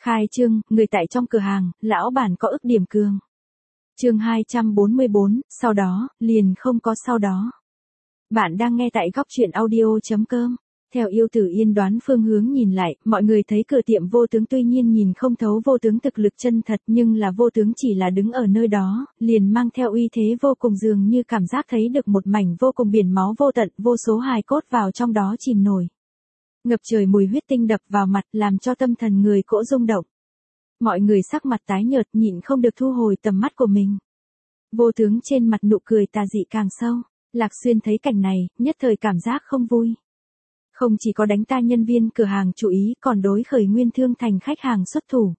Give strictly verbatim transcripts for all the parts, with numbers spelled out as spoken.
Khai trương, người tại trong cửa hàng, lão bản có ức điểm cường. Chương hai trăm bốn mươi bốn, sau đó, liền không có sau đó. Bạn đang nghe tại góc truyện audio chấm com. Theo Yêu Tử Yên đoán phương hướng nhìn lại, mọi người thấy cửa tiệm Vô Tướng tuy nhiên nhìn không thấu Vô Tướng thực lực chân thật, nhưng là Vô Tướng chỉ là đứng ở nơi đó, liền mang theo uy thế vô cùng, dường như cảm giác thấy được một mảnh vô cùng biển máu vô tận, vô số hài cốt vào trong đó chìm nổi. Ngập trời mùi huyết tinh đập vào mặt, làm cho tâm thần người cỗ rung động. Mọi người sắc mặt tái nhợt, nhịn không được thu hồi tầm mắt của mình. Vô Tướng trên mặt nụ cười tà dị càng sâu. Lạc Xuyên thấy cảnh này, nhất thời cảm giác không vui. Không chỉ có đánh ta nhân viên cửa hàng chú ý, còn đối Khởi Nguyên Thương Thành khách hàng xuất thủ.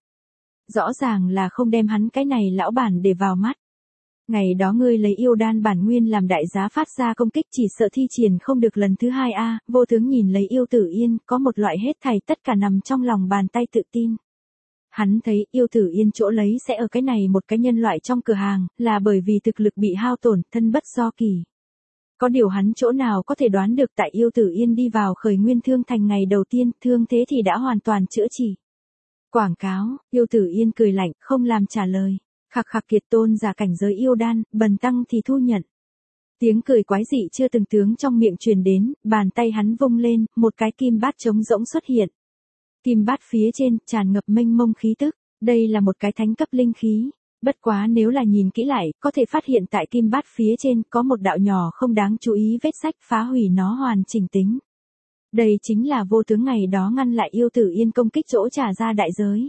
Rõ ràng là không đem hắn cái này lão bản để vào mắt. Ngày đó ngươi lấy yêu đan bản nguyên làm đại giá phát ra công kích, chỉ sợ thi triển không được lần thứ hai a. Vô Tướng nhìn lấy Yêu Tử Yên, có một loại hết thảy tất cả nằm trong lòng bàn tay tự tin. Hắn thấy Yêu Tử Yên chỗ lấy sẽ ở cái này một cái nhân loại trong cửa hàng, là bởi vì thực lực bị hao tổn, thân bất do kỳ. Có điều hắn chỗ nào có thể đoán được tại Yêu Tử Yên đi vào Khởi Nguyên Thương Thành ngày đầu tiên, thương thế thì đã hoàn toàn chữa trị. Quảng cáo, Yêu Tử Yên cười lạnh, không làm trả lời. Khặc khặc kiệt tôn giả cảnh giới yêu đan, bần tăng thì thu nhận. Tiếng cười quái dị chưa từng tướng trong miệng truyền đến, bàn tay hắn vung lên, một cái kim bát trống rỗng xuất hiện. Kim bát phía trên, tràn ngập mênh mông khí tức, đây là một cái thánh cấp linh khí. Bất quá nếu là nhìn kỹ lại, có thể phát hiện tại kim bát phía trên có một đạo nhỏ không đáng chú ý vết rách phá hủy nó hoàn chỉnh tính. Đây chính là Vô Tướng ngày đó ngăn lại Yêu Tử Yên công kích chỗ trả ra đại giới.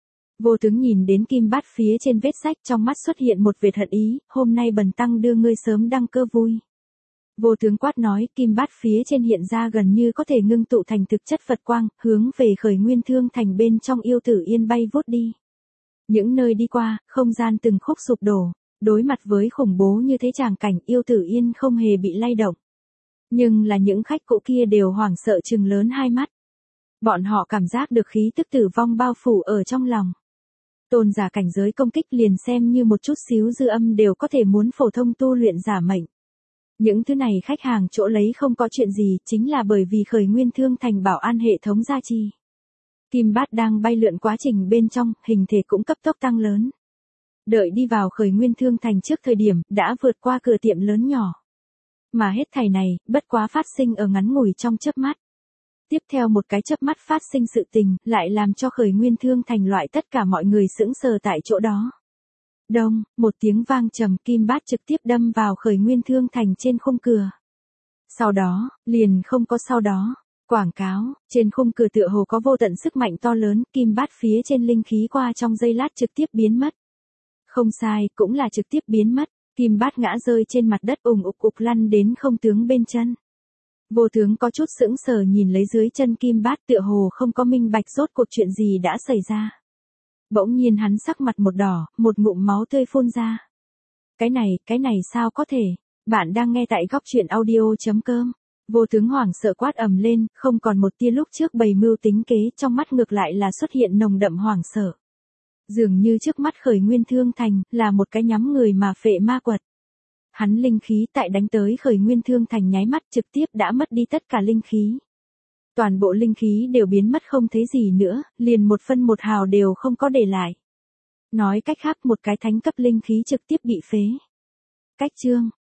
Vô Tướng nhìn đến kim bát phía trên vết rách, trong mắt xuất hiện một vệt hận ý, hôm nay bần tăng đưa ngươi sớm đăng cơ vui. Vô Tướng quát nói, kim bát phía trên hiện ra gần như có thể ngưng tụ thành thực chất Phật quang, hướng về Khởi Nguyên Thương Thành bên trong Yêu Tử Yên bay vút đi. Những nơi đi qua, không gian từng khúc sụp đổ, đối mặt với khủng bố như thế tràng cảnh, Yêu Tử Yên không hề bị lay động. Nhưng là những khách cũ kia đều hoảng sợ trừng lớn hai mắt. Bọn họ cảm giác được khí tức tử vong bao phủ ở trong lòng. Tôn giả cảnh giới công kích liền xem như một chút xíu dư âm đều có thể muốn phổ thông tu luyện giả mệnh. Những thứ này khách hàng chỗ lấy không có chuyện gì, chính là bởi vì Khởi Nguyên Thương Thành bảo an hệ thống gia trì. Kim bát đang bay lượn quá trình bên trong, hình thể cũng cấp tốc tăng lớn. Đợi đi vào Khởi Nguyên Thương Thành trước thời điểm, đã vượt qua cửa tiệm lớn nhỏ. Mà hết thảy này, bất quá phát sinh ở ngắn ngủi trong chớp mắt. Tiếp theo một cái chớp mắt phát sinh sự tình, lại làm cho Khởi Nguyên Thương Thành loại tất cả mọi người sững sờ tại chỗ đó. Đông, một tiếng vang trầm, kim bát trực tiếp đâm vào Khởi Nguyên Thương Thành trên khung cửa. Sau đó, liền không có sau đó. Quảng cáo, trên khung cửa tựa hồ có vô tận sức mạnh to lớn, kim bát phía trên linh khí qua trong giây lát trực tiếp biến mất. Không sai, cũng là trực tiếp biến mất, kim bát ngã rơi trên mặt đất ùng ục ục lăn đến không tướng bên chân. Vô Tướng có chút sững sờ nhìn lấy dưới chân kim bát, tựa hồ không có minh bạch rốt cuộc chuyện gì đã xảy ra. Bỗng nhiên hắn sắc mặt một đỏ, một ngụm máu tươi phun ra. Cái này, cái này sao có thể? Bạn đang nghe tại góc truyện audio chấm com. Vô Tướng hoảng sợ quát ầm lên, không còn một tia lúc trước bày mưu tính kế, trong mắt ngược lại là xuất hiện nồng đậm hoảng sợ. Dường như trước mắt Khởi Nguyên Thương Thành, là một cái nhắm người mà phệ ma quật. Hắn linh khí tại đánh tới Khởi Nguyên Thương Thành nháy mắt trực tiếp đã mất đi tất cả linh khí. Toàn bộ linh khí đều biến mất không thấy gì nữa, liền một phân một hào đều không có để lại. Nói cách khác một cái thánh cấp linh khí trực tiếp bị phế. Cách chương,